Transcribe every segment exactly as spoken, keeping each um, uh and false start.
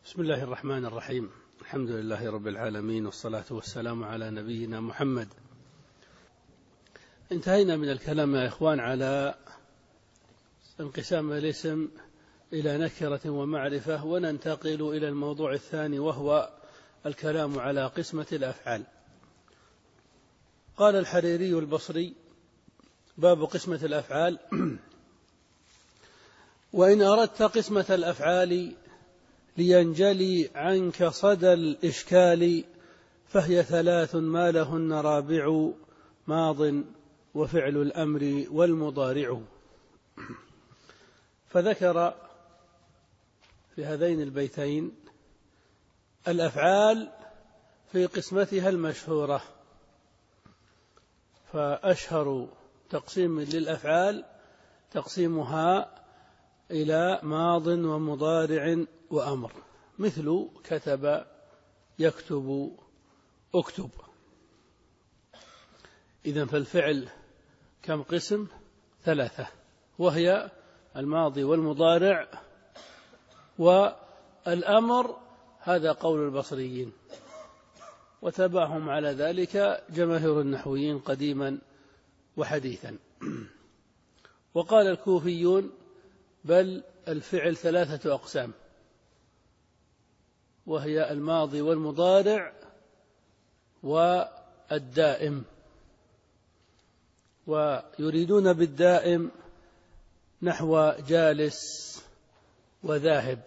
بسم الله الرحمن الرحيم. الحمد لله رب العالمين، والصلاة والسلام على نبينا محمد. انتهينا من الكلام يا إخوان على انقسام الاسم إلى نكرة ومعرفة، وننتقل إلى الموضوع الثاني وهو الكلام على قسمة الأفعال. قال الحريري البصري: باب قسمة الأفعال: وإن أردت قسمة الأفعال لينجلي عنك صدى الإشكال، فهي ثلاث ما لهن رابع: ماض وفعل الأمر والمضارع. فذكر في هذين البيتين الأفعال في قسمتها المشهورة، فأشهر تقسيم للأفعال تقسيمها إلى ماض ومضارع وأمر، مثل كتب، يكتب، اكتب. إذن فالفعل كم قسم؟ ثلاثة، وهي الماضي والمضارع والأمر. هذا قول البصريين، وتبعهم على ذلك جماهير النحويين قديما وحديثا. وقال الكوفيون: بل الفعل ثلاثة أقسام، وهي الماضي والمضارع والدائم. ويريدون بالدائم نحو جالس وذاهب.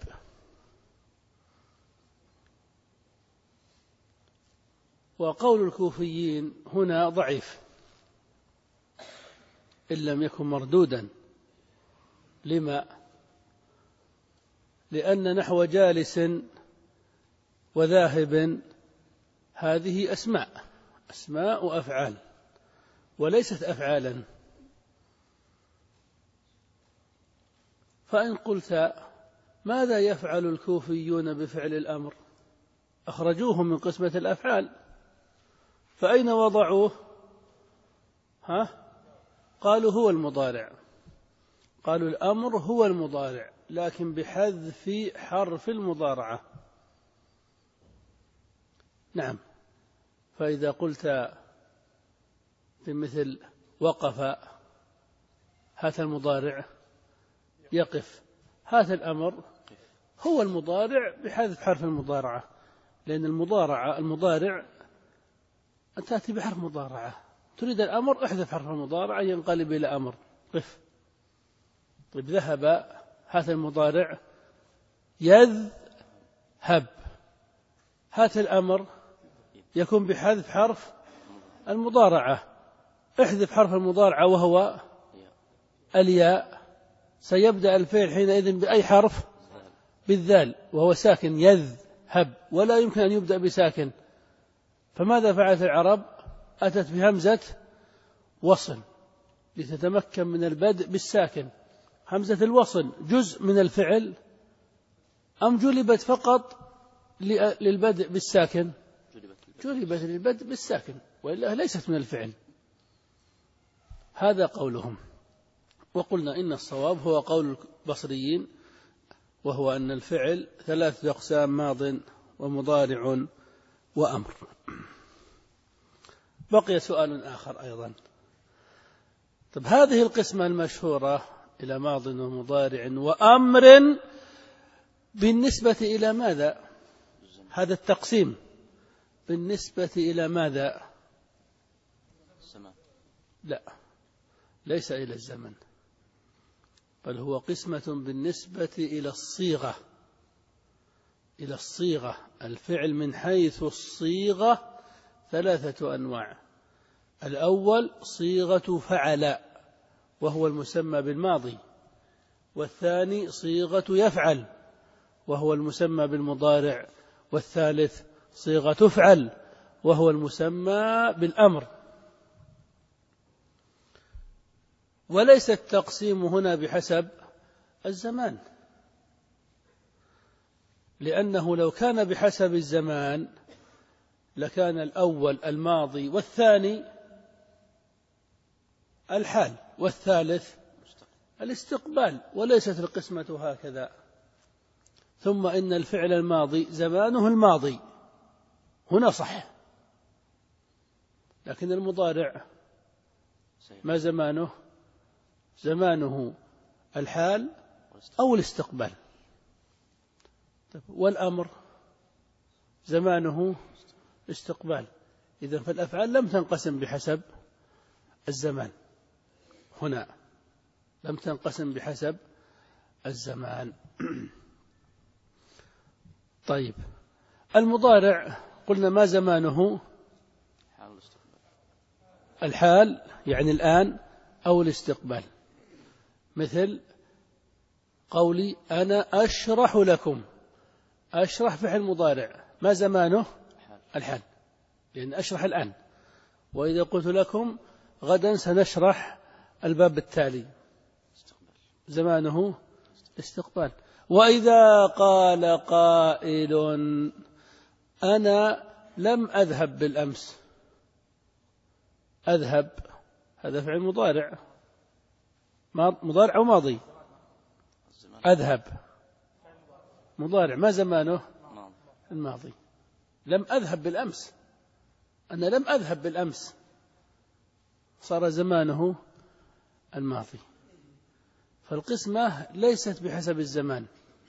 وقول الكوفيين هنا ضعيف إن لم يكن مردودا. لما؟ لأن نحو جالس وذاهب هذه أسماء أسماء وأفعال، وليست أفعالا. فإن قلت ماذا يفعل الكوفيون بفعل الأمر؟ أخرجوه من قسمة الأفعال، فأين وضعوه؟ ها؟ قالوا هو المضارع، قالوا الأمر هو المضارع، لكن بحذف حرف المضارعة. نعم. فإذا قلت في مثل وقف، هات المضارع يقف، هات الأمر هو المضارع بحذف حرف المضارعة، لأن المضارعة المضارع أن تأتي بحرف مضارعة. تريد الأمر، احذف حرف المضارعة ينقلب إلى أمر، قف. طيب ذهب، هات المضارع يذهب، هات الأمر يكون بحذف حرف المضارعة، احذف حرف المضارعة وهو الياء، سيبدأ الفعل حينئذ بأي حرف؟ بالذال، وهو ساكن، يذهب، ولا يمكن أن يبدأ بساكن. فماذا فعلت العرب؟ أتت بهمزة وصل لتتمكن من البدء بالساكن. همزة الوصل جزء من الفعل أم جلبت فقط للبدء بالساكن؟ جلبت للبدء بالساكن، وإلا ليست من الفعل. هذا قولهم. وقلنا إن الصواب هو قول البصريين، وهو أن الفعل ثلاثة أقسام: ماض ومضارع وأمر. بقي سؤال آخر أيضا. طب هذه القسمة المشهورة إلى ماض ومضارع وأمر بالنسبة إلى ماذا؟ هذا التقسيم بالنسبة إلى ماذا؟ لا، ليس إلى الزمن، بل هو قسمة بالنسبة إلى الصيغة. إلى الصيغة. الفعل من حيث الصيغة ثلاثة أنواع: الأول صيغة فعل وهو المسمى بالماضي، والثاني صيغة يفعل وهو المسمى بالمضارع، والثالث صيغة تفعل وهو المسمى بالأمر. وليس التقسيم هنا بحسب الزمان، لأنه لو كان بحسب الزمان لكان الأول الماضي، والثاني الحال، والثالث الاستقبال، وليست القسمة هكذا. ثم إن الفعل الماضي زمانه الماضي هنا صح، لكن المضارع ما زمانه؟ زمانه الحال أو الاستقبال. والأمر زمانه استقبال. إذن فالأفعال لم تنقسم بحسب الزمان، هنا لم تنقسم بحسب الزمان. طيب المضارع قلنا ما زمانه؟ الحال يعني الآن أو الاستقبال، مثل قولي أنا أشرح لكم. أشرح فعل مضارع ما زمانه؟ الحال، لأن أشرح الآن. وإذا قلت لكم غدا سنشرح الباب التالي زمانه استقبال. وإذا قال قائل أنا لم أذهب بالأمس، أذهب هذا فعل مضارع، مضارع أو ماضي؟ أذهب مضارع ما زمانه؟ الماضي. لم أذهب بالأمس، أنا لم أذهب بالأمس صار زمانه الماضي. فالقسمة ليست بحسب الزمان،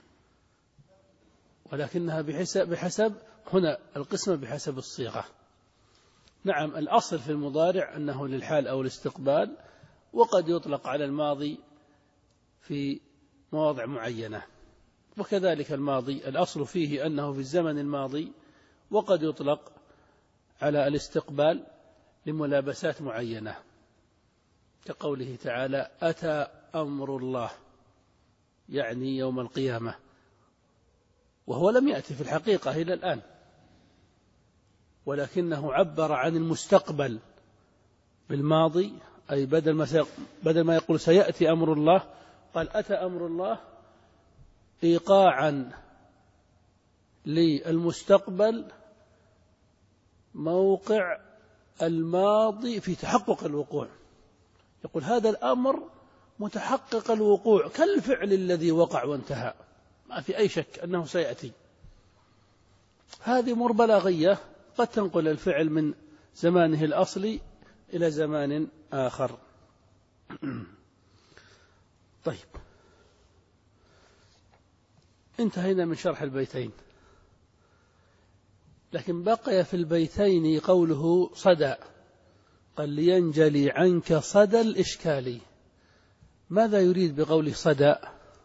ولكنها بحسب, بحسب هنا القسمة بحسب الصيغة. نعم الأصل في المضارع أنه للحال أو الاستقبال، وقد يطلق على الماضي في مواضع معينة، وكذلك الماضي الأصل فيه أنه في الزمن الماضي، وقد يطلق على الاستقبال لملابسات معينة، كقوله تعالى أتى أمر الله، يعني يوم القيامة، وهو لم يأتي في الحقيقة إلى الآن، ولكنه عبر عن المستقبل بالماضي، أي بدل ما بدل ما يقول سيأتي أمر الله قال أتى أمر الله، إيقاعا للمستقبل موقع الماضي في تحقق الوقوع. يقول هذا الأمر متحقق الوقوع كالفعل الذي وقع وانتهى، ما في أي شك أنه سيأتي. هذه أمور بلاغية قد تنقل الفعل من زمانه الأصلي إلى زمان آخر. طيب انتهينا من شرح البيتين، لكن بقي في البيتين قوله صدى، قال لينجلي عنك صدى الإشكال. ماذا يريد بقوله صدى؟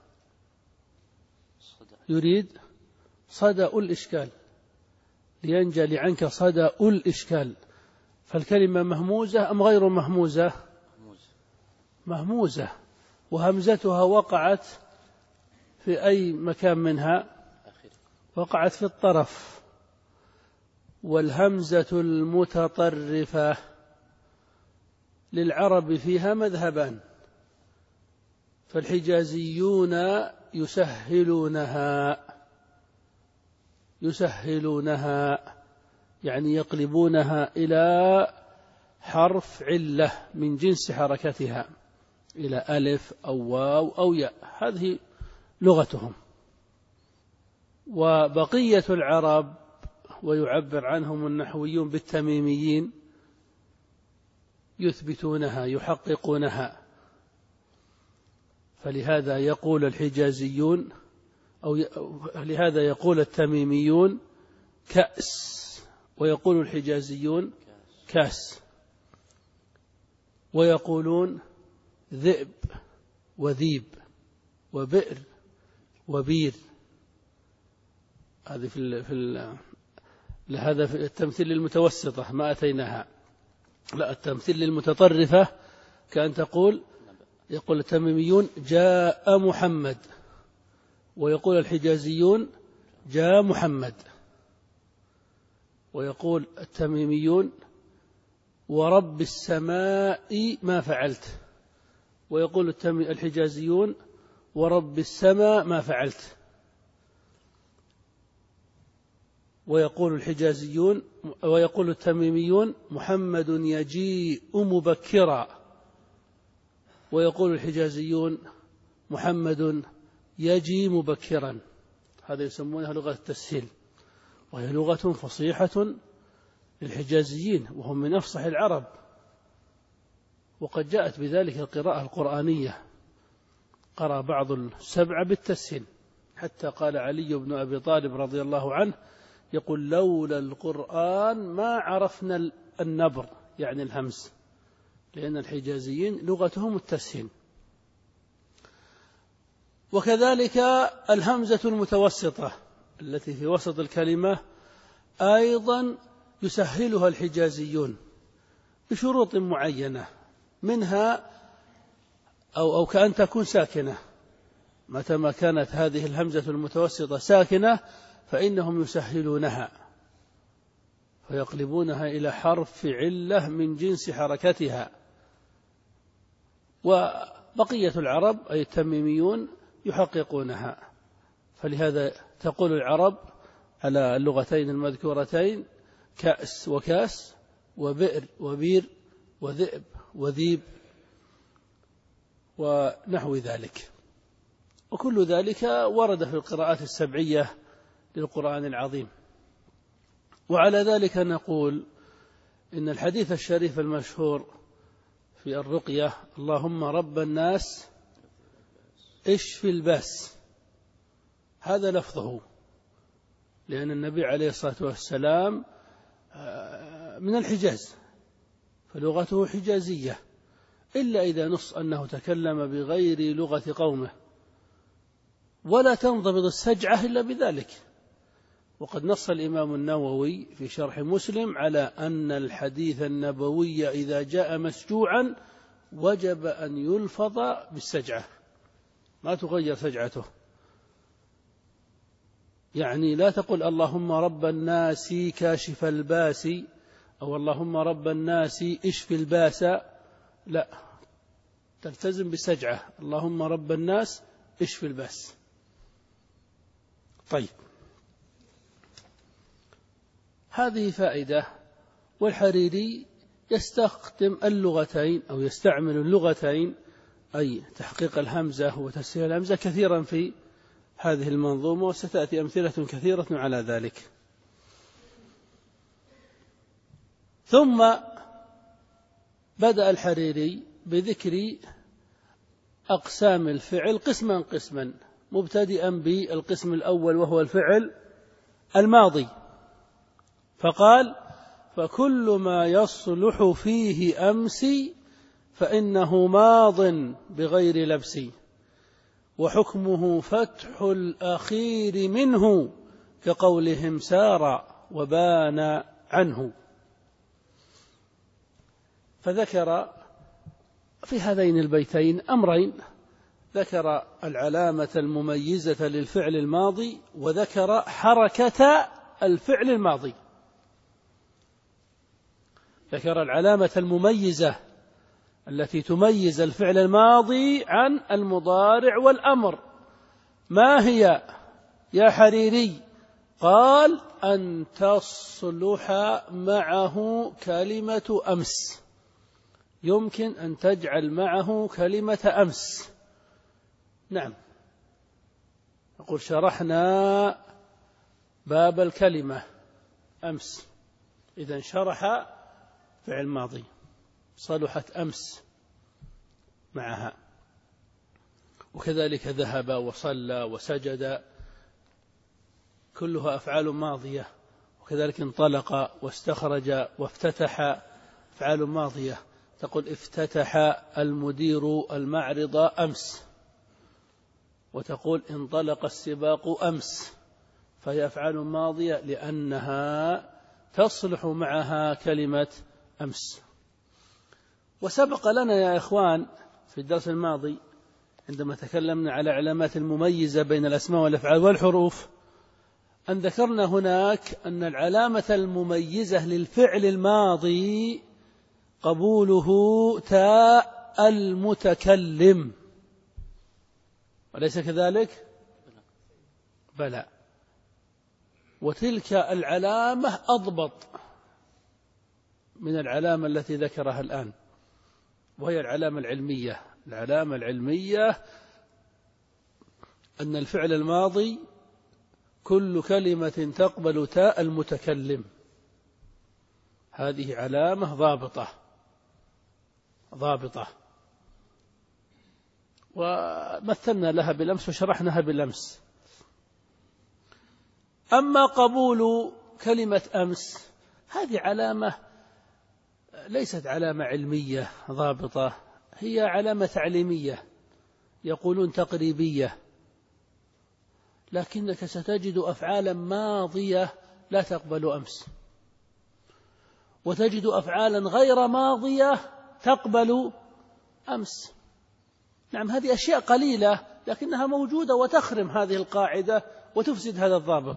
يريد صدى الإشكال، لينجلي عنك صدى الإشكال. فالكلمة مهموزة أم غير مهموزة؟ مهموزة، وهمزتها وقعت في أي مكان منها؟ وقعت في الطرف. والهمزة المتطرفة للعرب فيها مذهبان، فالحجازيون يسهلونها يسهلونها يعني يقلبونها إلى حرف علة من جنس حركتها، إلى ألف أو واو أو ياء، هذه لغتهم. وبقية العرب ويعبر عنهم النحويون بالتميميين يثبتونها يحققونها. فلهذا يقول الحجازيون أو لهذا يقول التميميون كأس، ويقول الحجازيون كاس، ويقولون ذئب وذيب وبئر وبير. هذه في ال في ال لهذا في التمثيل للمتوسطة ما أتيناها، لا التمثيل للمتطرفة كأن تقول، يقول التميميون جاء محمد، ويقول الحجازيون جاء محمد. ويقول التميميون ورب السماء ما فعلت، ويقول الحجازيون ورب السماء ما فعلت. ويقول الحجازيون ويقول التميميون محمد يجيء مبكرا، ويقول الحجازيون محمد يجي مبكرا. هذا يسمونها لغة التسهيل، وهي لغة فصيحة للحجازيين وهم من أفصح العرب، وقد جاءت بذلك القراءة القرآنية، قرأ بعض السبعة بالتسهيل، حتى قال علي بن أبي طالب رضي الله عنه يقول لولا القرآن ما عرفنا النبر، يعني الهمز، لأن الحجازيين لغتهم التسهيل. وكذلك الهمزة المتوسطة التي في وسط الكلمة أيضا يسهلها الحجازيون بشروط معينة، منها أو, أو كأن تكون ساكنة، متى ما كانت هذه الهمزة المتوسطة ساكنة فإنهم يسهلونها فيقلبونها إلى حرف علة من جنس حركتها. وبقية العرب أي التميميون يحققونها، فلهذا تقول العرب على اللغتين المذكورتين كأس وكاس، وبئر وبير، وذئب وذيب، ونحو ذلك. وكل ذلك ورد في القراءات السبعية للقرآن العظيم. وعلى ذلك نقول إن الحديث الشريف المشهور في الرقية اللهم رب الناس اشف الباس، هذا لفظه، لأن النبي عليه الصلاة والسلام من الحجاز فلغته حجازية، إلا إذا نص أنه تكلم بغير لغة قومه، ولا تنضبط السجعة إلا بذلك. وقد نص الإمام النووي في شرح مسلم على أن الحديث النبوي إذا جاء مسجوعا وجب أن يلفظ بالسجعة، ما تغير سجعته، يعني لا تقل اللهم رب الناس كاشف الباس أو اللهم رب الناس اشف الباس، لا، تلتزم بالسجعة اللهم رب الناس اشف الباس. طيب، هذه فائدة. والحريري يستخدم اللغتين أو يستعمل اللغتين، أي تحقيق الهمزة وتسهيل الهمزة، كثيرا في هذه المنظومة، وستأتي أمثلة كثيرة على ذلك. ثم بدأ الحريري بذكر أقسام الفعل قسما قسما، مبتدئا بالقسم الأول وهو الفعل الماضي، فقال فكل ما يصلح فيه أمس فإنه ماض بغير لبس، وحكمه فتح الأخير منه كقولهم سار وبان عنه. فذكر في هذين البيتين أمرين، ذكر العلامة المميزة للفعل الماضي، وذكر حركة الفعل الماضي. ذكر العلامة المميزة التي تميز الفعل الماضي عن المضارع والأمر، ما هي يا حريري؟ قال أن تصلح معه كلمة أمس، يمكن أن تجعل معه كلمة أمس. نعم، نقول شرحنا باب الكلمة أمس، إذا شرح فعل ماضي صلحت أمس معها. وكذلك ذهب وصلى وسجد، كلها أفعال ماضية. وكذلك انطلق واستخرج وافتتح أفعال ماضية، تقول افتتح المدير المعرض أمس، وتقول انطلق السباق أمس، فهي أفعال ماضية لأنها تصلح معها كلمة أمس. وسبق لنا يا إخوان في الدرس الماضي عندما تكلمنا على علامات المميزة بين الأسماء والأفعال والحروف أن ذكرنا هناك أن العلامة المميزة للفعل الماضي قبوله تاء المتكلم، أليس كذلك؟ بلى. وتلك العلامة أضبط من العلامة التي ذكرها الآن، وهي العلامة العلمية. العلامة العلمية أن الفعل الماضي كل كلمة تقبل تاء المتكلم. هذه علامة ضابطة ضابطة ومثلنا لها بالأمس وشرحناها بالأمس. أما قبول كلمة أمس هذه علامة ليست علامة علمية ضابطة، هي علامة تعليمية، يقولون تقريبية، لكنك ستجد أفعالا ماضية لا تقبل أمس، وتجد أفعالا غير ماضية تقبل أمس. نعم، هذه أشياء قليلة لكنها موجودة وتخرم هذه القاعدة وتفسد هذا الضابط.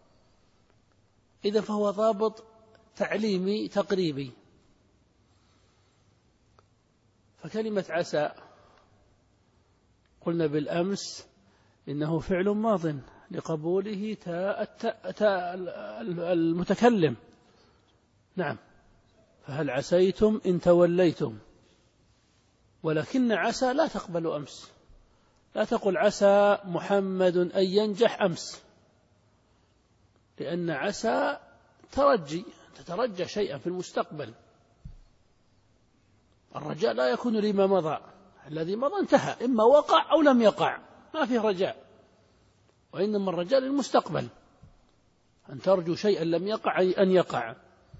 إذن فهو ضابط تعليمي تقريبي. فكلمة عسى قلنا بالأمس إنه فعل ماض لقبوله تاء المتكلم. نعم، فهل عسيتم إن توليتم، ولكن عسى لا تقبل أمس. لا تقل عسى محمد أن ينجح أمس، لأن عسى ترجي، تترجى شيئا في المستقبل. الرجاء لا يكون لما مضى، الذي مضى انتهى، إما وقع أو لم يقع، ما فيه رجاء، وإنما الرجاء للمستقبل، أن ترجو شيئا لم يقع أي أن يقع.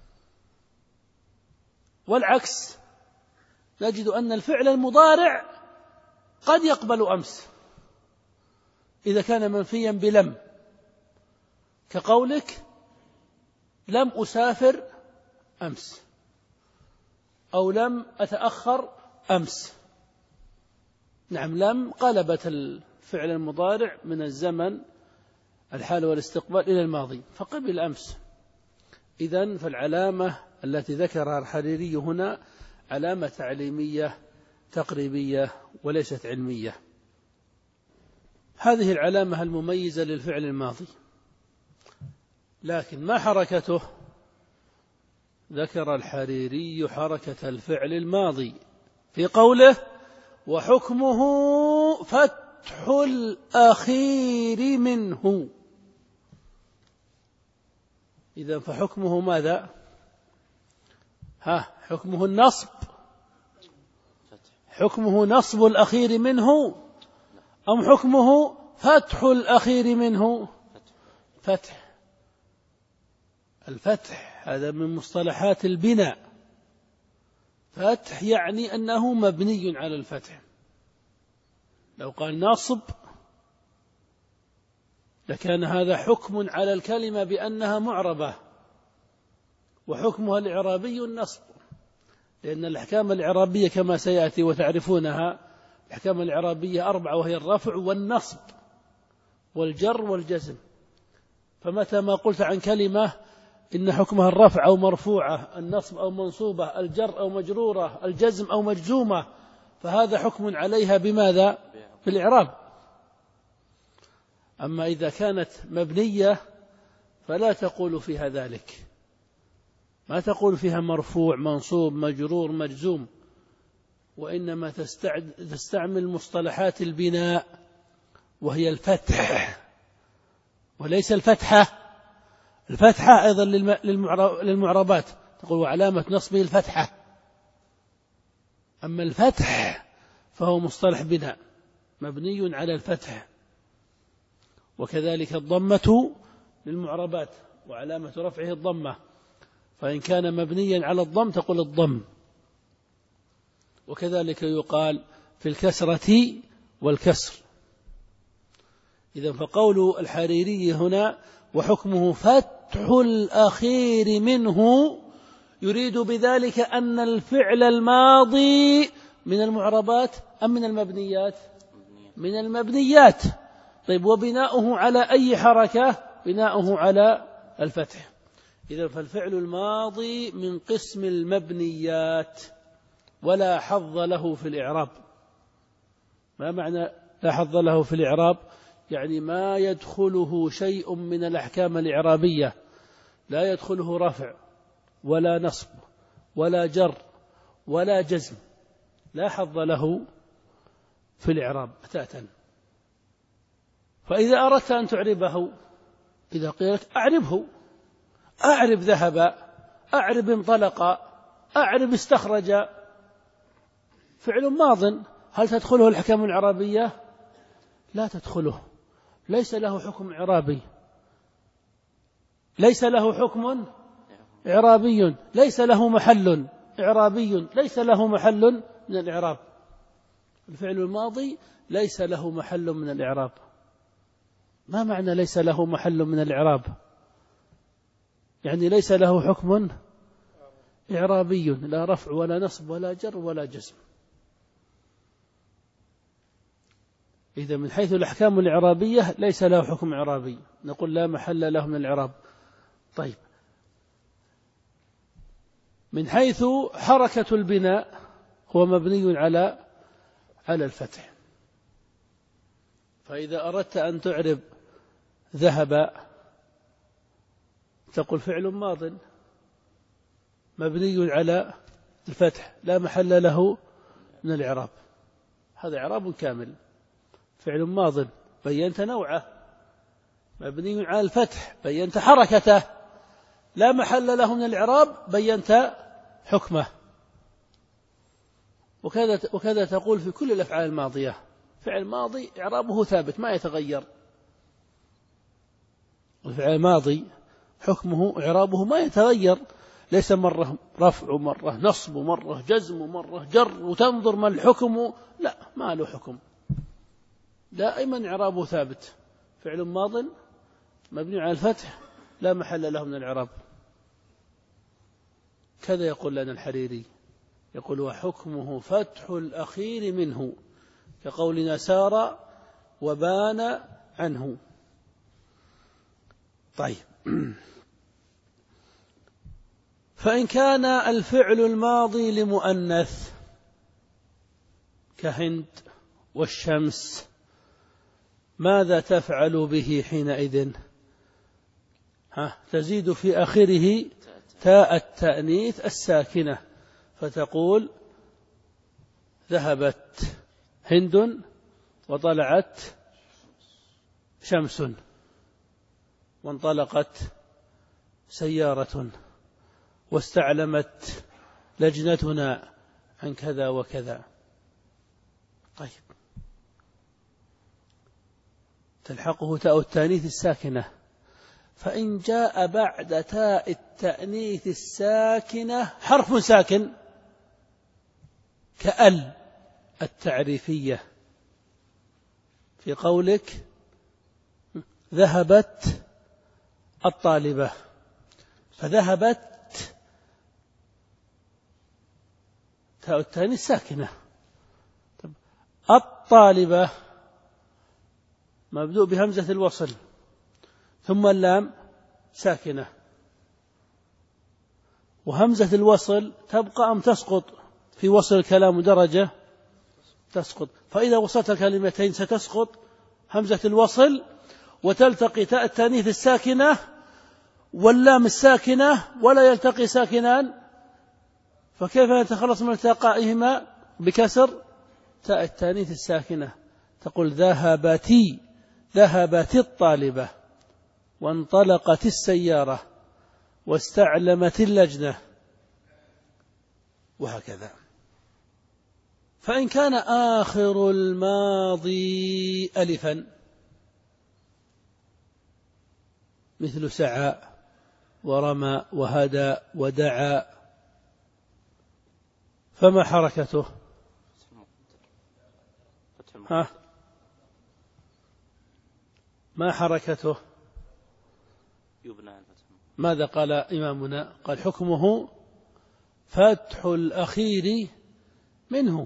والعكس، نجد أن الفعل المضارع قد يقبل أمس إذا كان منفيا بلم، كقولك لم أسافر أمس، أو لم أتأخر أمس. نعم، لم قلبت الفعل المضارع من الزمن الحال والاستقبال إلى الماضي فقبل أمس. إذن فالعلامة التي ذكرها الحريري هنا علامة تعليمية تقريبية وليست علمية. هذه العلامة المميزة للفعل الماضي، لكن ما حركته؟ ذكر الحريري حركة الفعل الماضي في قوله وحكمه فتح الأخير منه. إذن فحكمه ماذا؟ ها حكمه النصب، حكمه نصب الأخير منه، أم حكمه فتح الأخير منه؟ فتح. الفتح هذا من مصطلحات البناء، فتح يعني أنه مبني على الفتح. لو قال نصب لكان هذا حكم على الكلمة بأنها معربة، وحكمها الإعرابي النصب، لأن الأحكام الإعرابية كما سيأتي وتعرفونها الأحكام الإعرابية أربعة، وهي الرفع والنصب والجر والجزم. فمتى ما قلت عن كلمة إن حكمها الرفع أو مرفوعة، النصب أو منصوبة، الجر أو مجرورة، الجزم أو مجزومة، فهذا حكم عليها بماذا؟ بالإعراب. أما إذا كانت مبنية فلا تقول فيها ذلك، ما تقول فيها مرفوع منصوب مجرور مجزوم، وإنما تستعمل مصطلحات البناء وهي الفتح وليس الفتحة. الفتحة أيضا للمعربات، تقول وعلامة نصبه الفتحة، أما الفتح فهو مصطلح بناء مبني على الفتح. وكذلك الضمة للمعربات وعلامة رفعه الضمة، فإن كان مبنيا على الضم تقول الضم. وكذلك يقال في الكسرة والكسر. إذن فقول الحريري هنا وحكمه فتح الأخير منه يريد بذلك أن الفعل الماضي من المعربات أم من المبنيات؟ من المبنيات. طيب، وبناؤه على أي حركة؟ بناؤه على الفتح. إذن فالفعل الماضي من قسم المبنيات ولا حظ له في الإعراب. ما معنى لا حظ له في الإعراب؟ يعني ما يدخله شيء من الأحكام الإعرابية، لا يدخله رفع ولا نصب ولا جر ولا جزم، لا حظ له في الإعراب بتاتا. فإذا أردت أن تعربه إذا قيل لك أعربه، أعرب ذهب، أعرب انطلق، أعرب استخرج، فعل ماض، هل تدخله الأحكام الإعرابية؟ لا تدخله، ليس له حكم إعرابي، ليس له حكم إعرابي، ليس له محل إعرابي، ليس له محل من الإعراب. الفعل الماضي ليس له محل من الإعراب. ما معنى ليس له محل من الإعراب؟ يعني ليس له حكم إعرابي، لا رفع ولا نصب ولا جر ولا جزم. إذا من حيث الأحكام الإعرابية ليس له حكم إعرابي، نقول لا محل له من الإعراب. طيب، من حيث حركة البناء هو مبني على على الفتح، فإذا أردت أن تعرب ذهب تقول فعل ماض مبني على الفتح لا محل له من الإعراب، هذا إعراب كامل. فعل ماض بينت نوعه، مبني على الفتح بينت حركته، لا محل له من الإعراب بينت حكمه. وكذا وكذا تقول في كل الأفعال الماضية، فعل ماضي إعرابه ثابت ما يتغير، الفعل الماضي حكمه إعرابه ما يتغير، ليس مرة رفع ومرة نصب ومرة جزم ومرة جر وتنظر ما الحكم، لا، ما له حكم، دائما إعرابه ثابت، فعل ماض مبني على الفتح لا محل له من الإعراب. كذا يقول لنا الحريري، يقول وحكمه فتح الأخير منه، كقولنا سار وبان عنه. طيب، فإن كان الفعل الماضي لمؤنث كهند والشمس ماذا تفعل به حينئذ؟ ها، تزيد في آخره تاء التأنيث الساكنة، فتقول ذهبت هند وطلعت شمس وانطلقت سيارة واستعلمت لجنتنا عن كذا وكذا. طيب، تلحقه تاء التأنيث الساكنة، فإن جاء بعد تاء التأنيث الساكنة حرف ساكن كأل التعريفية في قولك ذهبت الطالبة، فذهبت تاء التأنيث ساكنة، الطالبة مبدوء بهمزة الوصل ثم اللام ساكنة، وهمزة الوصل تبقى أم تسقط في وصل الكلام درجة؟ تسقط، فإذا وصلت الكلمتين ستسقط همزة الوصل وتلتقي تاء التأنيث الساكنة واللام الساكنة ولا يلتقي ساكنان، فكيف نتخلص من التقائهما؟ بكسر تاء التأنيث الساكنة، تقول ذهبتي ذهبت الطالبة وانطلقت السيارة واستعلمت اللجنة، وهكذا. فإن كان آخر الماضي ألفا مثل سعى ورمى وهدى ودعا، فما حركته؟ ها؟ ما حركته؟ ماذا قال إمامنا؟ قال حكمه فتح الأخير منه.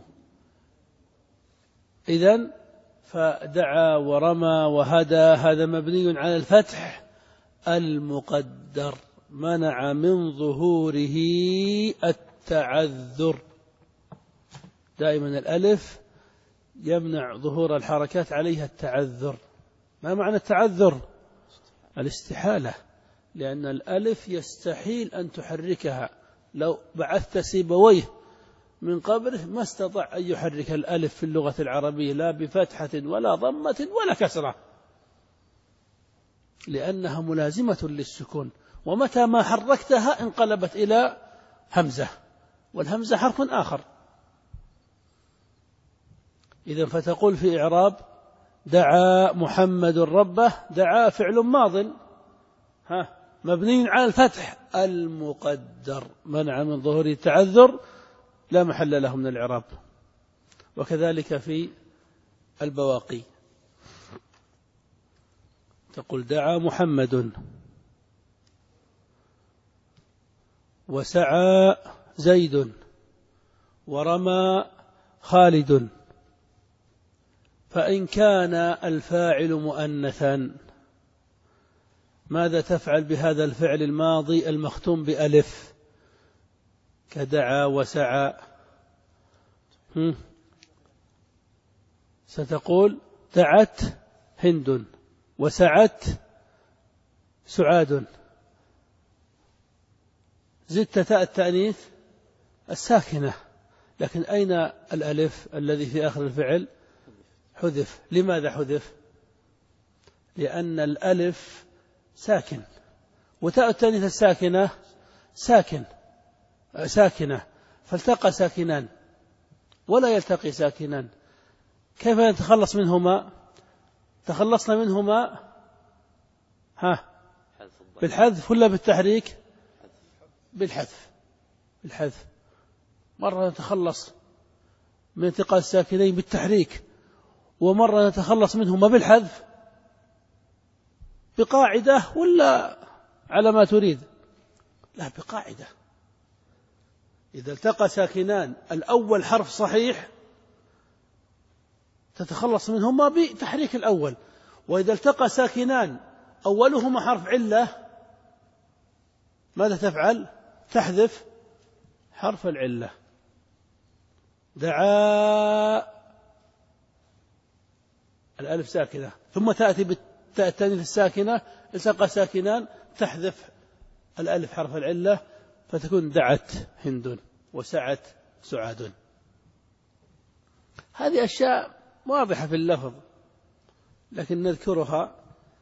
إذن فدعا ورمى وهدى هذا مبني على الفتح المقدر، منع من ظهوره التعذر، دائما الألف يمنع ظهور الحركات عليها التعذر. ما معنى التعذر؟ الاستحالة، لأن الألف يستحيل أن تحركها، لو بعثت سيبويه من قبره ما استطاع أن يحرك الألف في اللغة العربية لا بفتحة ولا ضمة ولا كسرة، لأنها ملازمة للسكون، ومتى ما حركتها انقلبت إلى همزة، والهمزة حرف آخر. إذن فتقول في إعراب دعا محمد ربه، دعا فعل ماض ها مبني على الفتح المقدر منع من ظهور التعذر لا محل له من الإعراب. وكذلك في البواقي تقول دعا محمد وسعى زيد ورمى خالد. فإن كان الفاعل مؤنثا ماذا تفعل بهذا الفعل الماضي المختوم بألف كدعا وسعى؟ ستقول دعت هند وسعت سعاد. زدت تاء التأنيث الساكنة، لكن أين الألف الذي في آخر الفعل؟ حذف. لماذا حذف؟ لأن الألف ساكن وتاء التأنيث الساكنة ساكن ساكنة، فالتقى ساكنان ولا يلتقي ساكنان، كيف نتخلص منهما؟ تخلصنا منهما ها بالحذف ولا بالتحريك؟ بالحذف. بالحذف. مرة نتخلص من التقاء الساكنين بالتحريك، ومرة نتخلص منهما بالحذف. بقاعدة ولا على ما تريد؟ لا، بقاعدة. إذا التقى ساكنان الأول حرف صحيح تتخلص منهما بتحريك الأول، وإذا التقى ساكنان أولهما حرف علة ماذا تفعل؟ تحذف حرف العلة. دعا الألف ساكنة ثم تأتي بالتاء التانيث الساكنة، التقى ساكنان تحذف الألف حرف العلة فتكون دعت هند وسعت سعاد. هذه أشياء واضحة في اللفظ، لكن نذكرها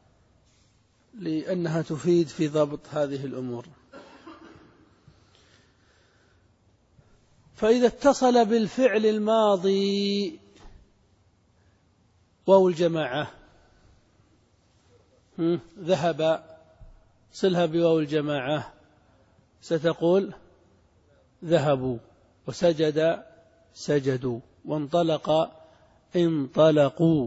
لأنها تفيد في ضبط هذه الأمور. فإذا اتصل بالفعل الماضي واو الجماعة ذهب، صلها بواو الجماعة، ستقول ذهبوا، وسجد سجدوا، وانطلق انطلقوا.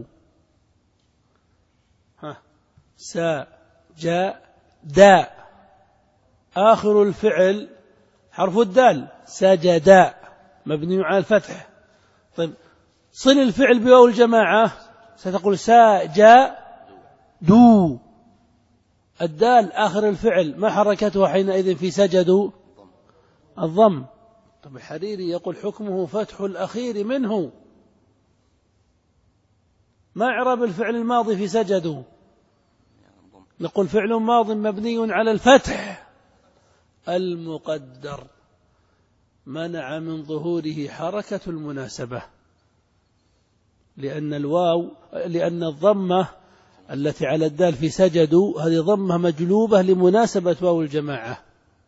ها سا جاء داء، آخر الفعل حرف الدال سجدا مبني على الفتح. طيب صل الفعل بواو الجماعة ستقول ساجا دو، الدال آخر الفعل ما حركتها حينئذ في سجدوا؟ الضم. طب الحريري يقول حكمه فتح الأخير منه. ما إعراب الفعل الماضي في سجدوا؟ نقول فعل ماض مبني على الفتح المقدر منع من ظهوره حركة المناسبة، لأن الواو لأن الضمة التي على الدال في سجدوا هذه ضمة مجلوبة لمناسبة واو الجماعة،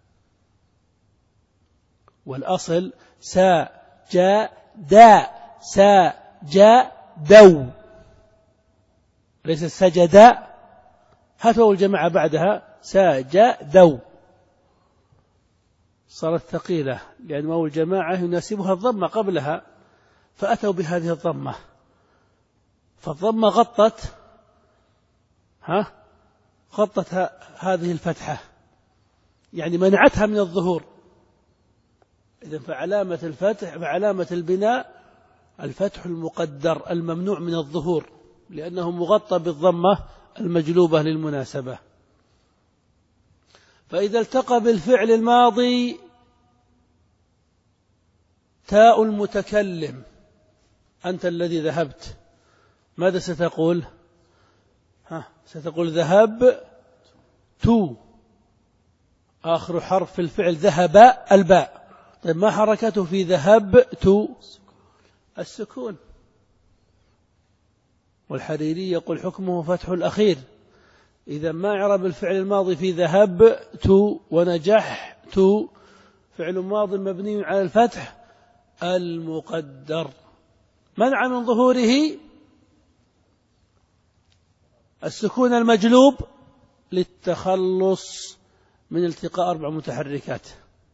والأصل سا جاء دا سا جاء دو، ليس سجدا. هات واو الجماعة بعدها سا جاء دو، صارت ثقيلة لأن واو الجماعة يناسبها الضمة قبلها، فأتوا بهذه الضمة، فالضمة غطت ها غطت هذه الفتحة، يعني منعتها من الظهور. إذن فعلامة الفتح فعلامة البناء الفتح المقدر الممنوع من الظهور، لأنه مغطى بالضمة المجلوبة للمناسبة. فإذا التقى بالفعل الماضي تاء المتكلم، أنت الذي ذهبت، ماذا ستقول؟ ها ستقول ذهب تو، آخر حرف في الفعل ذهب الباء. طيب ما حركته في ذهب تو؟ السكون. والحريري يقول حكمه فتح الأخير، إذا ما إعراب الفعل الماضي في ذهبت ونجحت؟ فعل ماض مبني على الفتح المقدر، منع من ظهوره السكون المجلوب للتخلص من التقاء أربع متحركات،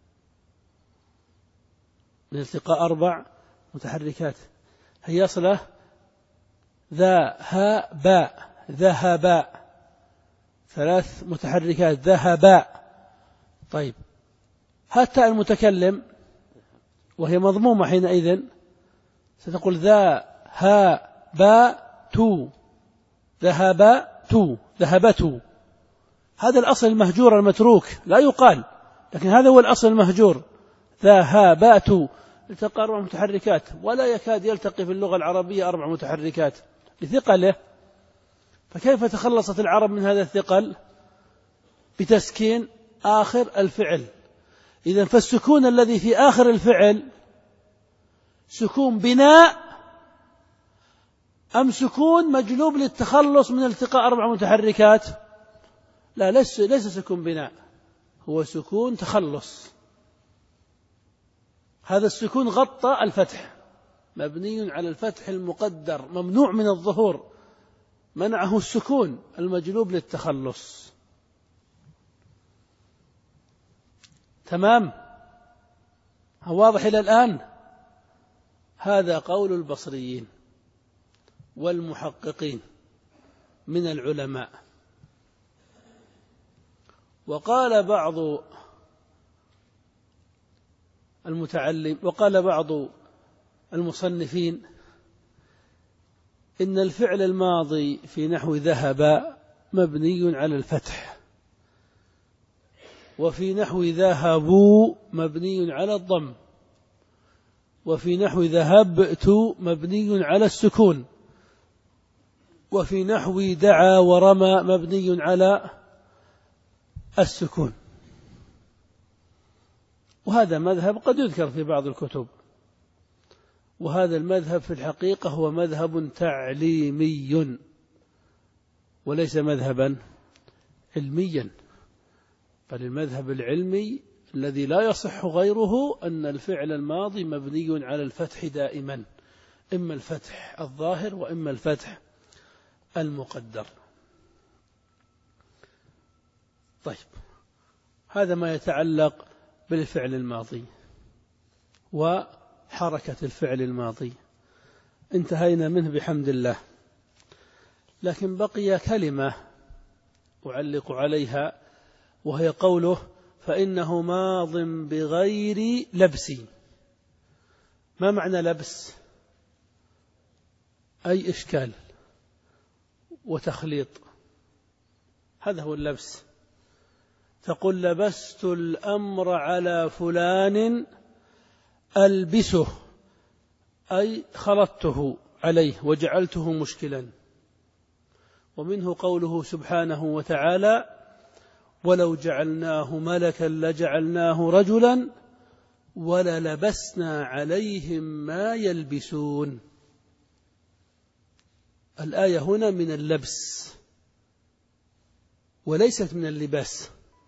من التقاء أربع متحركات هي أصله ذا ها باء، ذهباء، ثلاث متحركات، ذهباء. طيب هاء المتكلم وهي مضمومة حينئذ ستقول ذا ها باء تو، ذهبا تو، ذهبتوا. هذا الأصل المهجور المتروك لا يقال، لكن هذا هو الأصل المهجور، ذا ها باء تو، التقى أربع متحركات، ولا يكاد يلتقي في اللغة العربية أربع متحركات لثقله. فكيف تخلصت العرب من هذا الثقل؟ بتسكين آخر الفعل. إذن فالسكون الذي في آخر الفعل سكون بناء أم سكون مجلوب للتخلص من التقاء أربع متحركات؟ لا، ليس, ليس سكون بناء، هو سكون تخلص. هذا السكون غطى الفتح، مبني على الفتح المقدر ممنوع من الظهور، منعه السكون المجلوب للتخلص. تمام؟ واضح إلى الآن؟ هذا قول البصريين والمحققين من العلماء. وقال بعض المتعلم وقال بعض المصنفين إن الفعل الماضي في نحو ذهب مبني على الفتح، وفي نحو ذهبوا مبني على الضم، وفي نحو ذهبت مبني على السكون، وفي نحو دعا ورمى مبني على السكون. وهذا مذهب قد يذكر في بعض الكتب، وهذا المذهب في الحقيقة هو مذهب تعليمي وليس مذهبا علميا، بل المذهب العلمي الذي لا يصح غيره أن الفعل الماضي مبني على الفتح دائما، إما الفتح الظاهر وإما الفتح المقدر. طيب هذا ما يتعلق بالفعل الماضي وحركة الفعل الماضي، انتهينا منه بحمد الله. لكن بقي كلمة أعلق عليها، وهي قوله فإنه ماض بغير لبس. ما معنى لبس؟ أي إشكال وتخليط، هذا هو اللبس. تقول لبست الأمر على فلان ألبسه، أي خلطته عليه وجعلته مشكلا. ومنه قوله سبحانه وتعالى ولو جعلناه ملكا لجعلناه رجلا وللبسنا عليهم ما يلبسون. الآية هنا من اللبس وليست من اللباس،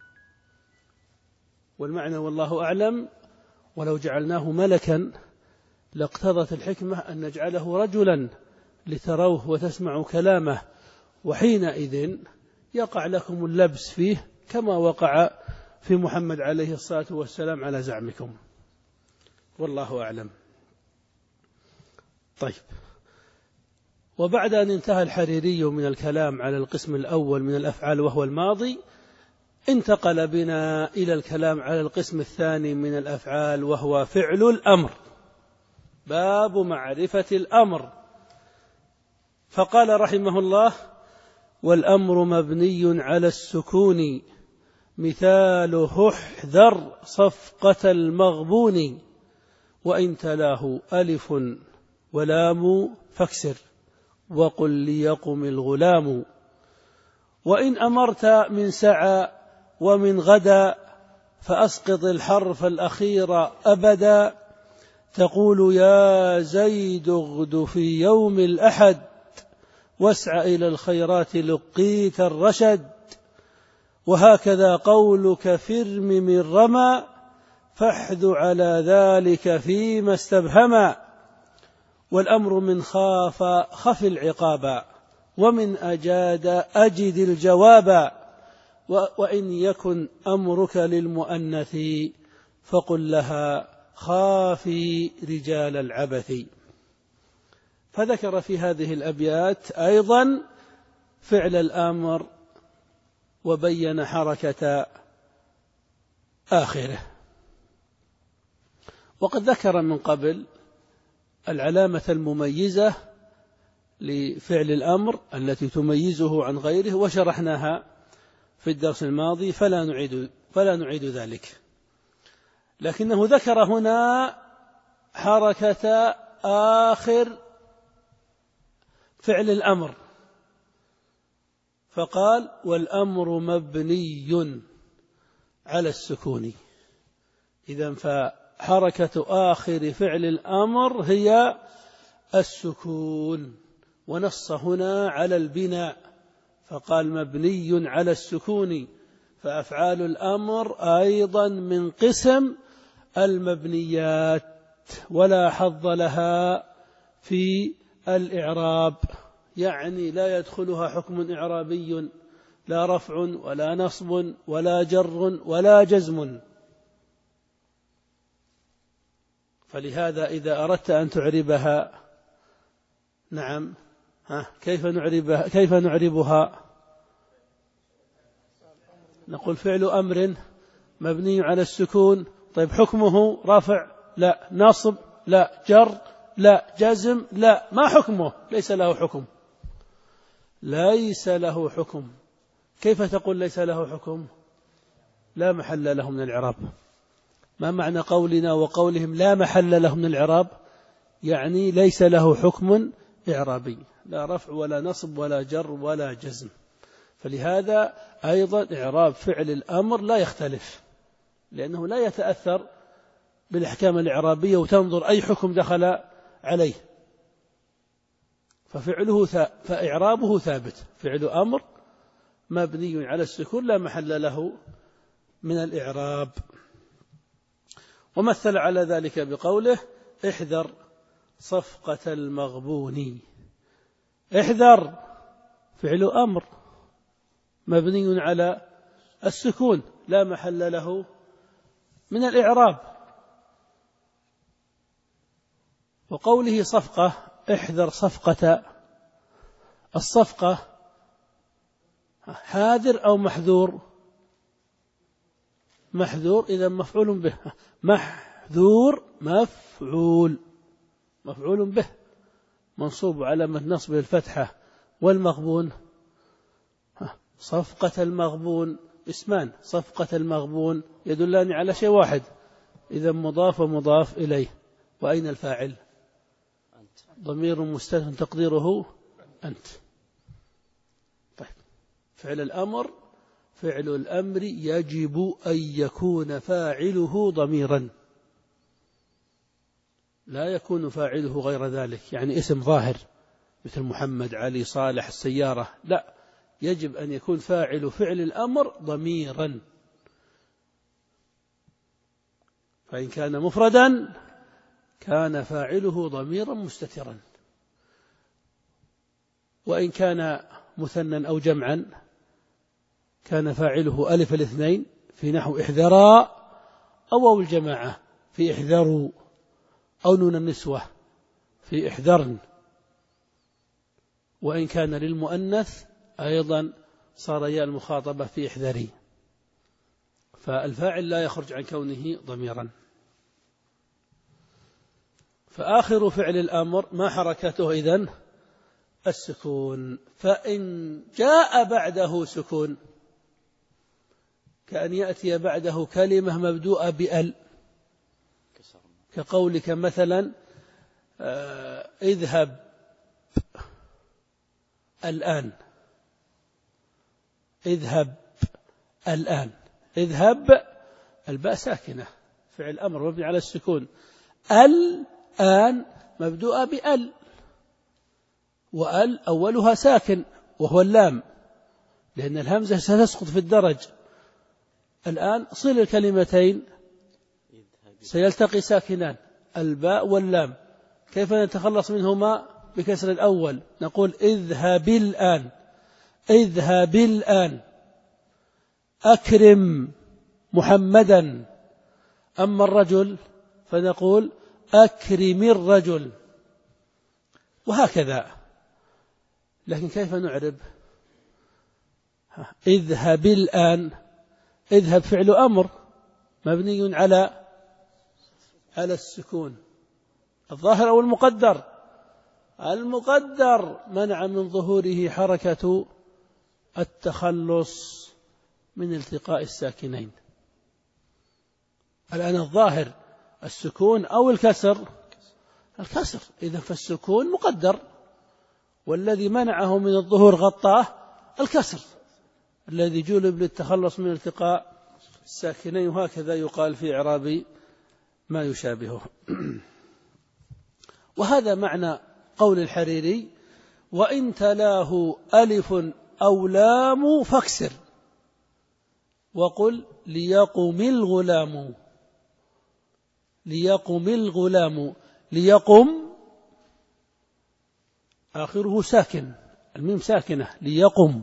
والمعنى والله أعلم ولو جعلناه ملكا لاقتضت الحكمة أن نجعله رجلا لتروه وتسمعوا كلامه، وحينئذ يقع لكم اللبس فيه كما وقع في محمد عليه الصلاة والسلام على زعمكم، والله أعلم. طيب، وبعد أن انتهى الحريري من الكلام على القسم الأول من الأفعال وهو الماضي، انتقل بنا إلى الكلام على القسم الثاني من الأفعال وهو فعل الأمر، باب معرفة الأمر. فقال رحمه الله والأمر مبني على السكون مثاله احذر صفقة المغبون، وإن تلاه ألف ولام فاكسر وقل ليقم الغلام. وإن أمرت من سعى ومن غدا فأسقط الحرف الأخير أبدا، تقول يا زيد اغد في يوم الأحد واسع إلى الخيرات لقيت الرشد، وهكذا قولك فرم من رمى فاحذ على ذلك فيما استبهما، والأمر من خاف خف العقاب، ومن أجاد أجد الجواب، وإن يكن أمرك للمؤنث فقل لها خافي رجال العبث. فذكر في هذه الأبيات أيضا فعل الأمر وبين حركة آخره. وقد ذكر من قبل العلامة المميزة لفعل الأمر التي تميزه عن غيره، وشرحناها في الدرس الماضي فلا نعيد, فلا نعيد ذلك، لكنه ذكر هنا حركة آخر فعل الأمر، فقال والأمر مبني على السكون. إذن فحركة آخر فعل الأمر هي السكون، ونص هنا على البناء فقال مبني على السكون، فأفعال الأمر أيضا من قسم المبنيات ولا حظ لها في الإعراب، يعني لا يدخلها حكم إعرابي، لا رفع ولا نصب ولا جر ولا جزم. فلهذا إذا أردت أن تعربها، نعم، ها كيف نعربها؟ كيف نعربها؟ نقول فعل أمر مبني على السكون. طيب حكمه رفع؟ لا. نصب؟ لا. جر؟ لا. جزم؟ لا. ما حكمه؟ ليس له حكم، ليس له حكم. كيف تقول ليس له حكم؟ لا محل له من الإعراب. ما معنى قولنا وقولهم لا محل له من الإعراب؟ يعني ليس له حكم إعرابي، لا رفع ولا نصب ولا جر ولا جزم. فلهذا أيضا إعراب فعل الأمر لا يختلف، لأنه لا يتأثر بالأحكام الإعرابية وتنظر أي حكم دخل عليه، ففعله فإعرابه ثابت. فعل أمر مبني على السكون لا محل له من الإعراب. ومثل على ذلك بقوله احذر صفقة المغبون. احذر فعل أمر مبني على السكون لا محل له من الإعراب. وقوله صفقة، احذر صفقة، الصفقة حاذر أو محذور؟ محذور، إذا مفعول به. محذور مفعول مفعول به منصوب علامة نصبه الفتحة. والمغبون صفقة المغبون اسمان، صفقة المغبون يدلان على شيء واحد، إذا مضاف ومضاف إليه. وأين الفاعل؟ ضمير مستتر تقديره أنت. طيب فعل الأمر فعل الأمر يجب أن يكون فاعله ضميرا، لا يكون فاعله غير ذلك، يعني اسم ظاهر مثل محمد علي صالح السيارة، لا، يجب أن يكون فاعل فعل الأمر ضميرا. فإن كان مفردا كان فاعله ضميرا مستترا، وإن كان مثنى أو جمعا كان فاعله ألف الاثنين في نحو احذرا، أو واو الجماعة في احذروا، أو نون النسوة في احذرن. وإن كان للمؤنث أيضا صار ياء المخاطبة في احذري، فالفاعل لا يخرج عن كونه ضميرا. فآخر فعل الأمر ما حركته إذن؟ السكون. فإن جاء بعده سكون كأن يأتي بعده كلمة مبدوءة بأل، كقولك مثلا آه اذهب الآن، اذهب الآن، اذهب الباء ساكنة فعل أمر مبني على السكون، الآن مبدوءة بأل، وأل أولها ساكن وهو اللام، لأن الهمزة ستسقط في الدرج الآن صل الكلمتين سيلتقي ساكنان الباء واللام، كيف نتخلص منهما؟ بكسر الأول، نقول اذهب الآن، اذهب الآن، أكرم محمدا. أما الرجل فنقول أكرم الرجل، وهكذا. لكن كيف نعرب؟ اذهب الآن، اذهب فعل أمر مبني على على السكون الظاهر أو المقدر. المقدر منع من ظهوره حركة التخلص من التقاء الساكنين. الآن الظاهر السكون أو الكسر؟ الكسر، إذا فالسكون مقدر، والذي منعه من الظهور غطاه الكسر الذي جلب للتخلص من التقاء الساكنين. وهكذا يقال في إعراب ما يشابهه. وهذا معنى قول الحريري: وإن تلاه ألف أو لام فاكسر وقل ليقم الغلام. ليقم الغلام، ليقم آخره ساكن، الميم ساكنة، ليقم.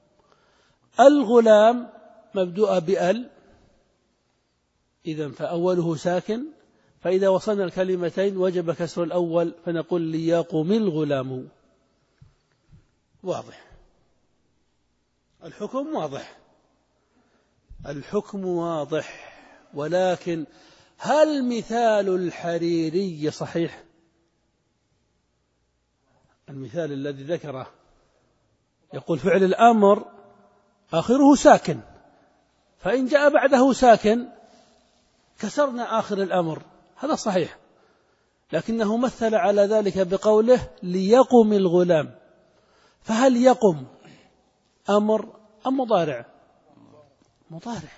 الغلام مبدوء بأل، إذن فأوله ساكن، فإذا وصلنا الكلمتين وجب كسر الأول فنقول ليقم الغلام. واضح؟ الحكم واضح، الحكم واضح. ولكن هل مثال الحريري صحيح؟ المثال الذي ذكره يقول فعل الأمر آخره ساكن، فإن جاء بعده ساكن كسرنا آخر الأمر، هذا صحيح. لكنه مثل على ذلك بقوله ليقم الغلام، فهل يقم أمر أم مضارع؟ مضارع.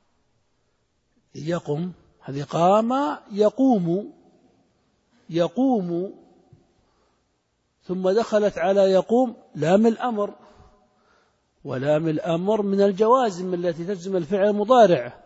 يقم هذه قام يقوم، يقوم، ثم دخلت على يقوم لام الأمر، ولام الأمر من الجوازم التي تجزم الفعل المضارع.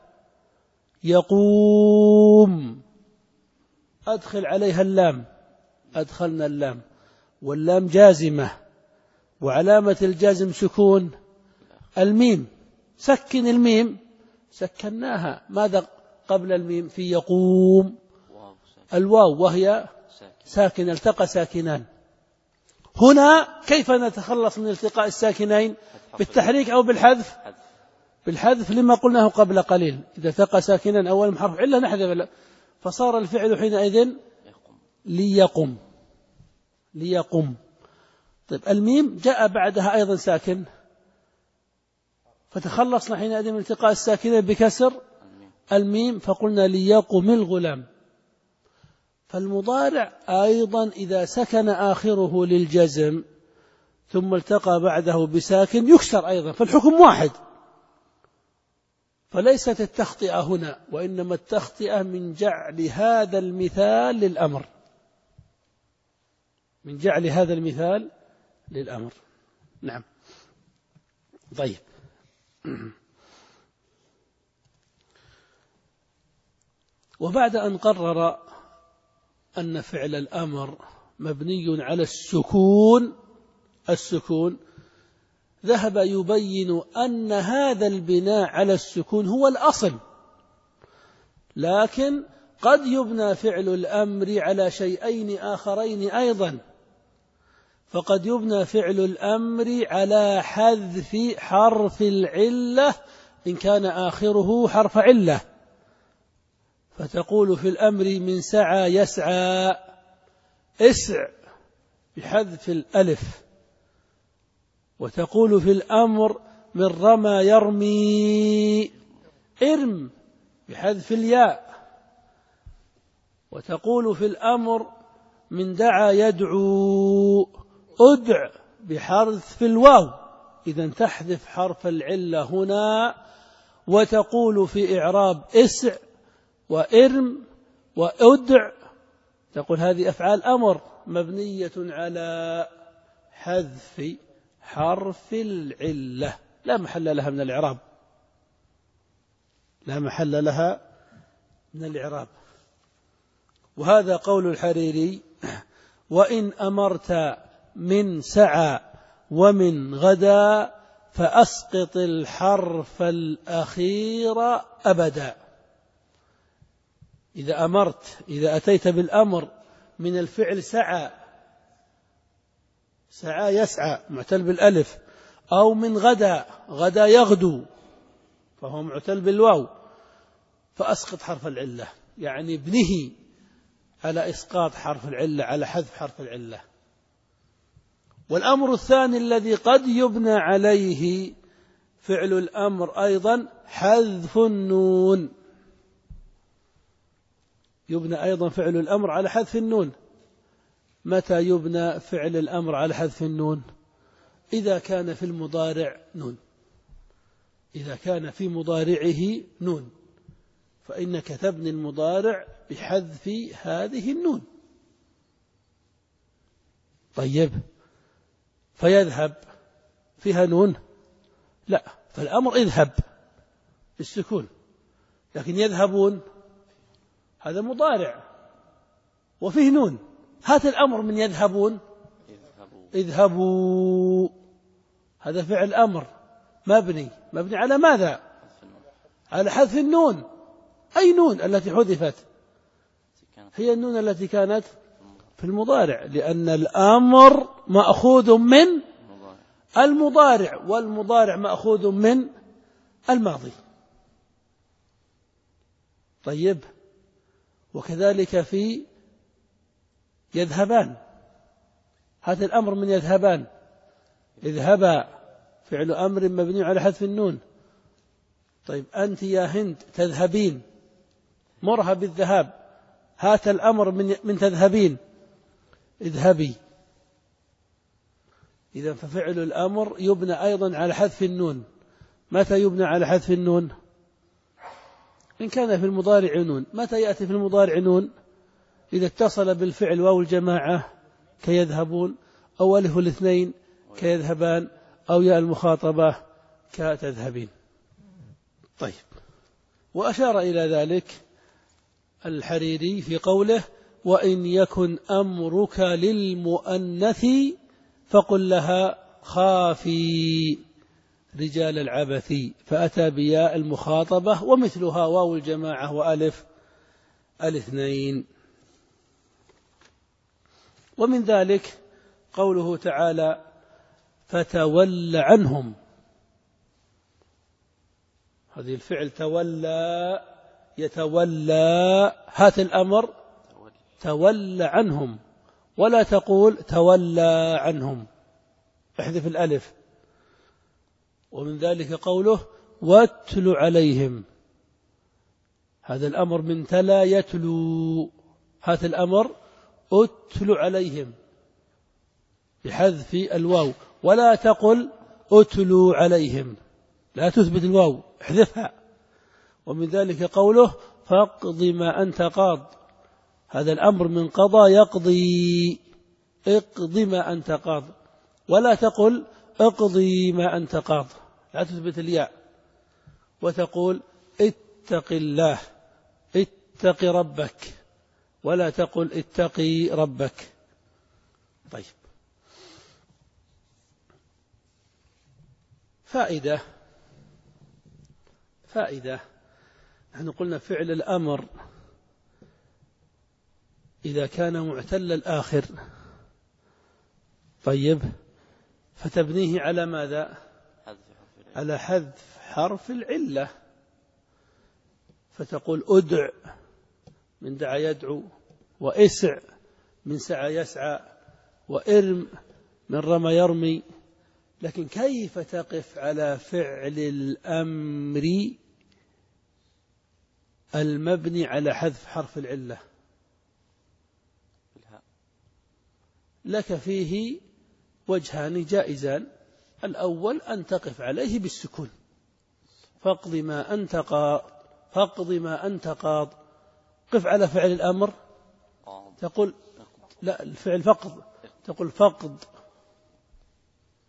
يقوم أدخل عليها اللام، أدخلنا اللام، واللام جازمة، وعلامة الجازم سكون الميم، سكن الميم، سكناها. ماذا قبل الميم في يقوم؟ الواو، وهي ساكن، التقى ساكنان. هنا كيف نتخلص من التقاء الساكنين؟ بالتحريك أو بالحذف؟ بالحذف لما قلناه قبل قليل، إذا التقى ساكنا أول حرف علة نحذف، فصار الفعل حينئذ ليقم، ليقم. طيب الميم جاء بعدها أيضا ساكن، فتخلصنا حينئذ من التقاء الساكنين بكسر الميم، فقلنا ليقم الغلام. فالمضارع أيضا إذا سكن آخره للجزم ثم التقى بعده بساكن يكسر أيضا، فالحكم واحد. فليست التخطئة هنا، وإنما التخطئة من جعل هذا المثال للأمر، من جعل هذا المثال للأمر. نعم. طيب. وبعد أن قرر أن فعل الأمر مبني على السكون، السكون ذهب يبين أن هذا البناء على السكون هو الأصل، لكن قد يبنى فعل الأمر على شيئين آخرين أيضا. فقد يبنى فعل الأمر على حذف حرف العلة إن كان آخره حرف علة، فتقول في الأمر من سعى يسعى اسع بحذف الألف، وتقول في الأمر من رمى يرمي ارم بحذف الياء، وتقول في الأمر من دعا يدعو أدع بحذف الواو، إذن تحذف حرف العلة هنا. وتقول في إعراب اسع وإرم وأدع، تقول هذه أفعال أمر مبنية على حذف حرف العلة لا محل لها من الإعراب، لا محل لها من الإعراب. وهذا قول الحريري: وإن أمرت من سعى ومن غدا فأسقط الحرف الأخير أبدا. إذا أمرت، إذا أتيت بالأمر من الفعل سعى، سعى يسعى معتل بالألف، أو من غدا، غدا يغدو فهو معتل بالواو، فأسقط حرف العلة، يعني ابنه على إسقاط حرف العلة، على حذف حرف العلة. والأمر الثاني الذي قد يبنى عليه فعل الأمر أيضا حذف النون. يبنى أيضا فعل الأمر على حذف النون. متى يبنى فعل الأمر على حذف النون؟ إذا كان في المضارع نون، إذا كان في مضارعه نون، فإنك تبني المضارع بحذف هذه النون. طيب، فيذهب فيها نون؟ لا، فالأمر اذهب بالسكون، لكن يذهبون هذا مضارع وفيه نون. هات الأمر من يذهبون، اذهبوا، هذا فعل أمر مبني، مبني على ماذا؟ على حذف النون. أي نون التي حذفت؟ هي النون التي كانت في المضارع، لأن الأمر مأخوذ من المضارع، والمضارع مأخوذ من الماضي. طيب، وكذلك في يذهبان، هذا الأمر من يذهبان، اذهبا فعل أمر مبني على حذف النون. طيب، أنت يا هند تذهبين، مرها بالذهاب، هات الأمر من, من تذهبين، اذهبي. إذا ففعل الأمر يبنى أيضا على حذف النون. متى يبنى على حذف النون؟ إن كان في المضارع نون. متى يأتي في المضارع نون؟ إذا اتصل بالفعل واو الجماعة كيذهبون، أو ألف الاثنين كيذهبان، أو ياء المخاطبة كتذهبين. طيب، وأشار إلى ذلك الحريري في قوله: وإن يكن أمرك للمؤنث فقل لها خافي رجال العبث، فأتى بياء المخاطبة ومثلها واو الجماعة وألف الاثنين. ومن ذلك قوله تعالى: فتول عنهم. هذه الفعل تولى، يتولى، هات الأمر تولى عنهم، ولا تقول تولى عنهم، احذف الألف. ومن ذلك قوله: واتل عليهم. هذا الأمر من تلا يتلو، هات الأمر اتل عليهم بحذف الواو، ولا تقل اتلوا عليهم، لا تثبت الواو، احذفها. ومن ذلك قوله: فاقض ما أنت قاض. هذا الأمر من قضى يقضي، اقض ما أنت قاض، ولا تقل اقضي ما أنت قاض، لا تثبت الياء، وتقول اتق الله، اتق ربك، ولا تقل اتقي ربك. طيب، فائدة فائدة نحن قلنا فعل الأمر إذا كان معتل الآخر، طيب، فتبنيه على ماذا؟ على حذف حرف العلة، فتقول أدع من دعا يدعو، وإسع من سعى يسعى، وإرم من رمى يرمي. لكن كيف تقف على فعل الأمر المبني على حذف حرف العلة؟ لك فيه وجهان جائزان. الأول أن تقف عليه بالسكون، فاقض ما أنت قاض، فاقض ما أنت قاض. قف على فعل الأمر، تقول لا، الفعل فقد، تقول فقد،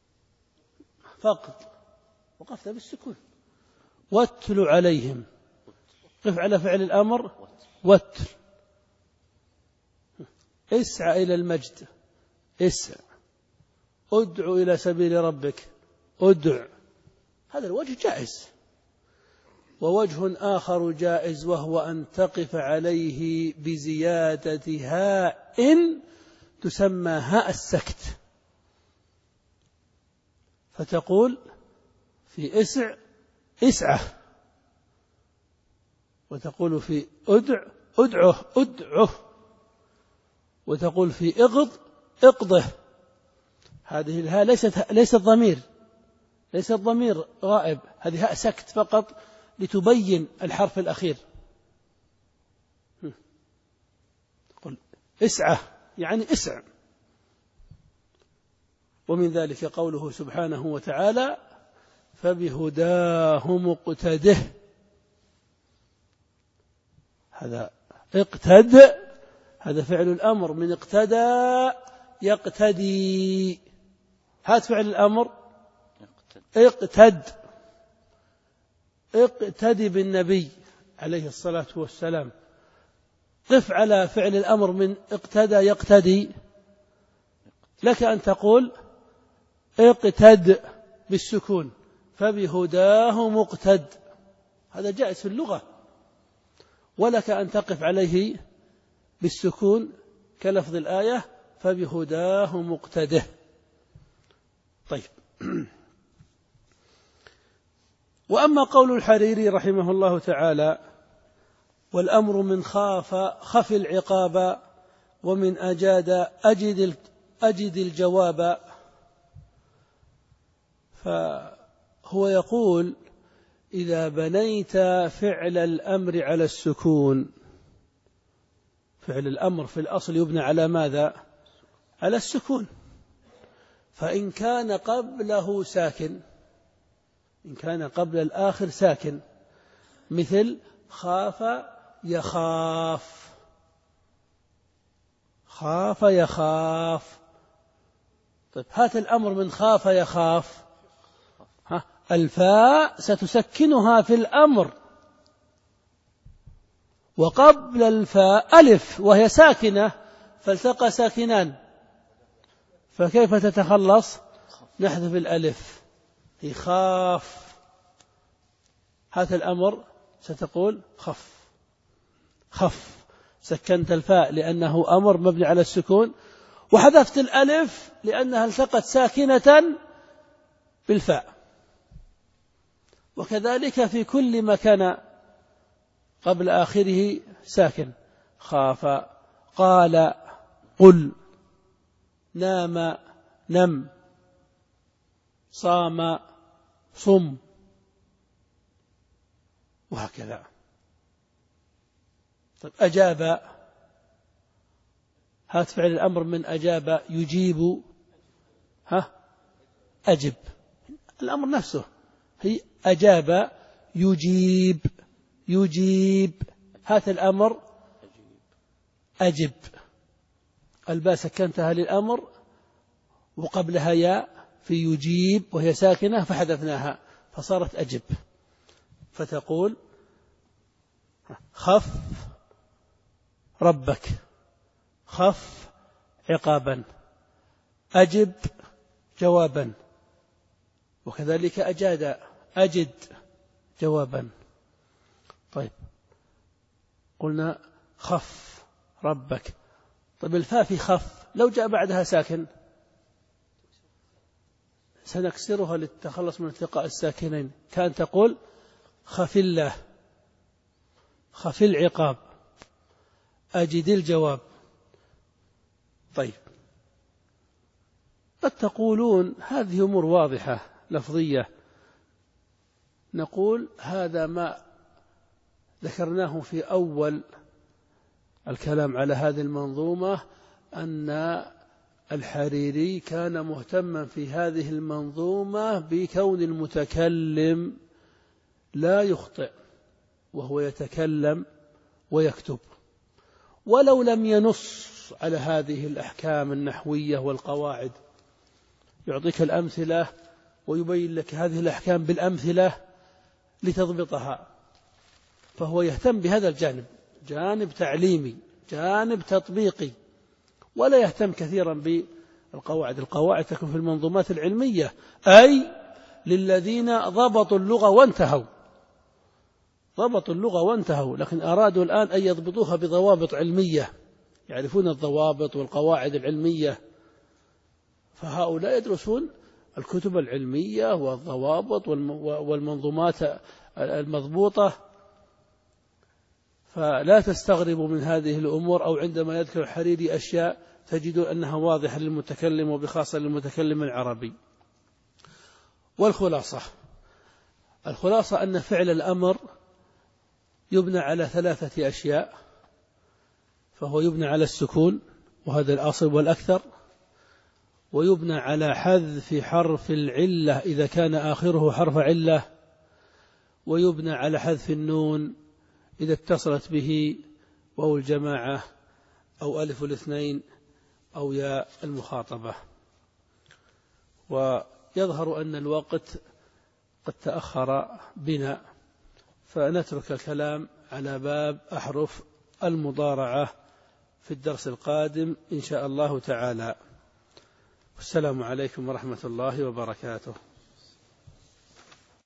فقد، وقفت بالسكون. واتل عليهم، قف على فعل الأمر وتر. اسعى إلى المجد، اسعى. ادع إلى سبيل ربك، ادع. هذا الوجه جائز. ووجه آخر جائز وهو أن تقف عليه بزيادة هاء تسمى هاء السكت، فتقول في اسع اسعى، وتقول في ادع ادعه ادعه، وتقول في اغض اقضه. هذه الهاء ليست ليست ضمير، ليست ضمير غائب، هذه هاء سكت فقط لتبين الحرف الأخير. قل اسعى يعني اسع. ومن ذلك قوله سبحانه وتعالى فبهداه مقتده. هذا اقتد، هذا فعل الأمر من اقتدى يقتدي. هات فعل الأمر اقتد، اقتدي بالنبي عليه الصلاة والسلام. قف على فعل الأمر من اقتدى يقتدي، لك أن تقول اقتد بالسكون فبهداه مقتد، هذا جائز في اللغة. ولك أن تقف عليه بالسكون كلفظ الآية فبهداه مقتده. طيب. وأما قول الحريري رحمه الله تعالى والأمر من خاف خف العقاب ومن أجاد أجد أجد الجواب، فهو يقول إذا بنيت فعل الأمر على السكون، فعل الأمر في الأصل يبنى على ماذا؟ على السكون. فإن كان قبله ساكن، إن كان قبل الآخر ساكن، مثل خاف يخاف، خاف يخاف. طيب هات الأمر من خاف يخاف، ها الفاء ستسكنها في الأمر، وقبل الفاء ألف وهي ساكنة، فالتقى ساكنان، فكيف تتخلص؟ نحذف الألف، يخاف. هات الأمر ستقول خف، خف، سكنت الفاء لأنه أمر مبني على السكون، وحذفت الألف لأنها التقت ساكنة بالفاء. وكذلك في كل ما كان قبل آخره ساكن، خاف، قال، قل، نام، نم، صام، صم، وهكذا. طيب أجاب، هات فعل الأمر من أجاب يجيب، ها أجب، الأمر نفسه هي أجاب يجيب، يجيب. هات الأمر أجب، الباء سكنتها للأمر وقبلها ياء في يجيب وهي ساكنة فحذفناها فصارت أجب، فتقول خف ربك، خف عقابا، أجب جوابا، وكذلك أجاد أجد جوابا. طيب قلنا خف ربك. طيب الفاء في خف لو جاء بعدها ساكن سنكسرها للتخلص من التقاء الساكنين، كان تقول خف الله، خف العقاب، أجد الجواب. طيب قد تقولون هذه أمور واضحة لفظية، نقول هذا ما ذكرناه في أول الكلام على هذه المنظومة، أن الحريري كان مهتما في هذه المنظومة بكون المتكلم لا يخطئ وهو يتكلم ويكتب، ولو لم ينص على هذه الأحكام النحوية والقواعد، يعطيك الأمثلة ويبين لك هذه الأحكام بالأمثلة لتضبطها. فهو يهتم بهذا الجانب، جانب تعليمي، جانب تطبيقي، ولا يهتم كثيرا بالقواعد. القواعد تكون في المنظومات العلمية، أي للذين ضبطوا اللغة وانتهوا، ضبطوا اللغة وانتهوا، لكن أرادوا الآن أن يضبطوها بضوابط علمية، يعرفون الضوابط والقواعد العلمية، فهؤلاء يدرسون الكتب العلمية والضوابط والمنظومات المضبوطة. فلا تستغربوا من هذه الأمور، أو عندما يذكر الحريري أشياء تجدون أنها واضحة للمتكلم، وبخاصة للمتكلم العربي. والخلاصة، الخلاصة أن فعل الأمر يبنى على ثلاثة أشياء، فهو يبنى على السكون، وهذا الأصل والأكثر، ويبنى على حذف حرف العلة إذا كان آخره حرف علة، ويبنى على حذف النون إذا اتصلت به واو الجماعة أو ألف الاثنين أو ياء المخاطبة. ويظهر أن الوقت قد تأخر بنا، فنترك الكلام على باب أحرف المضارعة في الدرس القادم إن شاء الله تعالى. والسلام عليكم ورحمة الله وبركاته.